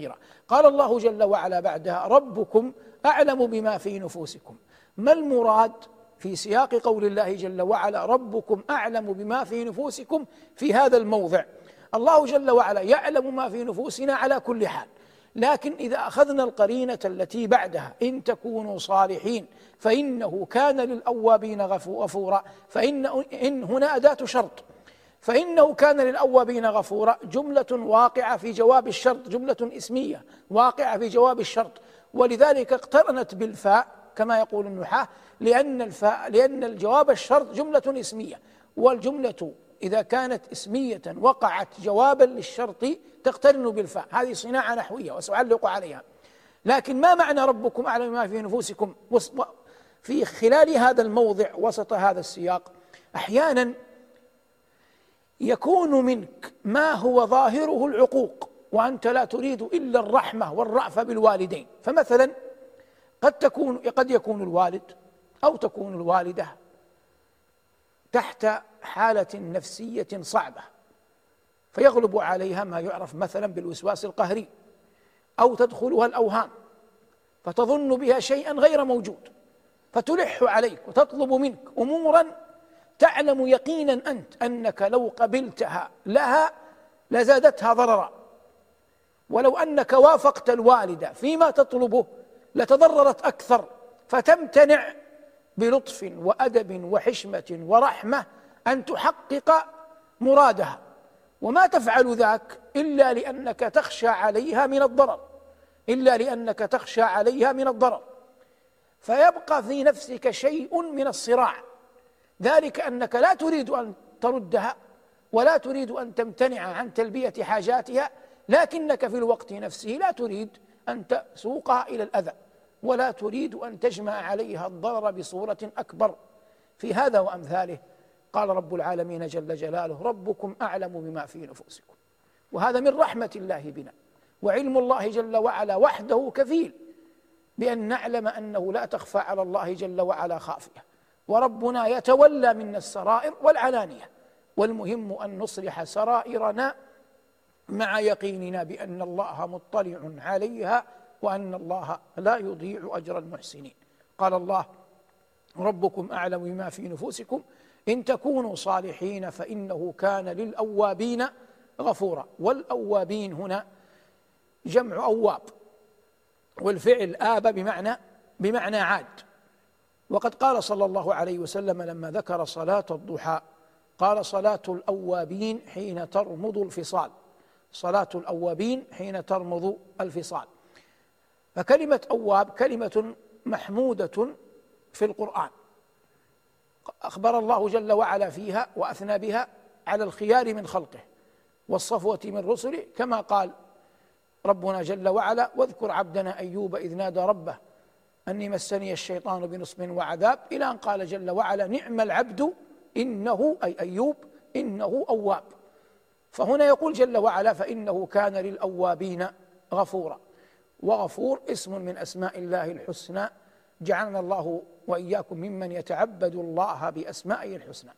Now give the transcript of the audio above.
قال الله جل وعلا بعدها: ربكم أعلم بما في نفوسكم. ما المراد في سياق قول الله جل وعلا ربكم أعلم بما في نفوسكم في هذا الموضع؟ الله جل وعلا يعلم ما في نفوسنا على كل حال، لكن إذا أخذنا القرينة التي بعدها إن تكونوا صالحين فإنه كان للأوابين غفورا، إن هنا أداة شرط، فإنه كان للأوابين غفورا جملة واقعة في جواب الشرط، جملة اسمية واقعة في جواب الشرط، ولذلك اقترنت بالفاء كما يقول النحاة، لأن الجواب الشرط جملة اسمية، والجملة إذا كانت اسمية وقعت جوابا للشرط تقترن بالفاء، هذه صناعة نحوية وسأعلق عليها. لكن ما معنى ربكم أعلم ما في نفوسكم في خلال هذا الموضع وسط هذا السياق؟ أحيانا يكون منك ما هو ظاهره العقوق وأنت لا تريد إلا الرحمة والرأفة بالوالدين، فمثلا قد يكون الوالد أو تكون الوالدة تحت حالة نفسية صعبة فيغلب عليها ما يعرف مثلا بالوسواس القهري، أو تدخلها الأوهام فتظن بها شيئا غير موجود فتلح عليك وتطلب منك أمورا تعلم يقينا أنت أنك لو قبلتها لها لزادتها ضررا، ولو أنك وافقت الوالدة فيما تطلبه لتضررت أكثر، فتمتنع بلطف وأدب وحشمة ورحمة أن تحقق مرادها، وما تفعل ذاك إلا لأنك تخشى عليها من الضرر، فيبقى في نفسك شيء من الصراع، ذلك أنك لا تريد أن تردها ولا تريد أن تمتنع عن تلبية حاجاتها، لكنك في الوقت نفسه لا تريد أن تسوقها إلى الأذى ولا تريد أن تجمع عليها الضرر بصورة أكبر. في هذا وأمثاله قال رب العالمين جل جلاله: ربكم أعلم بما في نفوسكم. وهذا من رحمة الله بنا، وعلم الله جل وعلا وحده كفيل بأن نعلم أنه لا تخفى على الله جل وعلا خافية، وربنا يتولى منا السرائر والعلانية، والمهم أن نصلح سرائرنا مع يقيننا بأن الله مطلع عليها وأن الله لا يضيع أجر المحسنين. قال الله: ربكم أعلم بما في نفوسكم إن تكونوا صالحين فإنه كان للأوابين غفورا. والأوابين هنا جمع أواب، والفعل آب بمعنى عاد. وقد قال صلى الله عليه وسلم لما ذكر صلاة الضحى قال: صلاة الأوابين حين ترمض الفصال، صلاة الأوابين حين ترمض الفصال. فكلمة أواب كلمة محمودة في القرآن، أخبر الله جل وعلا فيها وأثنى بها على الخيار من خلقه والصفوة من رسله، كما قال ربنا جل وعلا: واذكر عبدنا أيوب إذ نادى ربه أني مسني الشيطان بنصب وعذاب، إلى أن قال جل وعلا: نعم العبد إنه أي أيوب إنه أواب. فهنا يقول جل وعلا: فإنه كان للأوابين غفورا. وغفور اسم من أسماء الله الحسنى، جعلنا الله وإياكم ممن يتعبد الله بأسمائه الحسنى.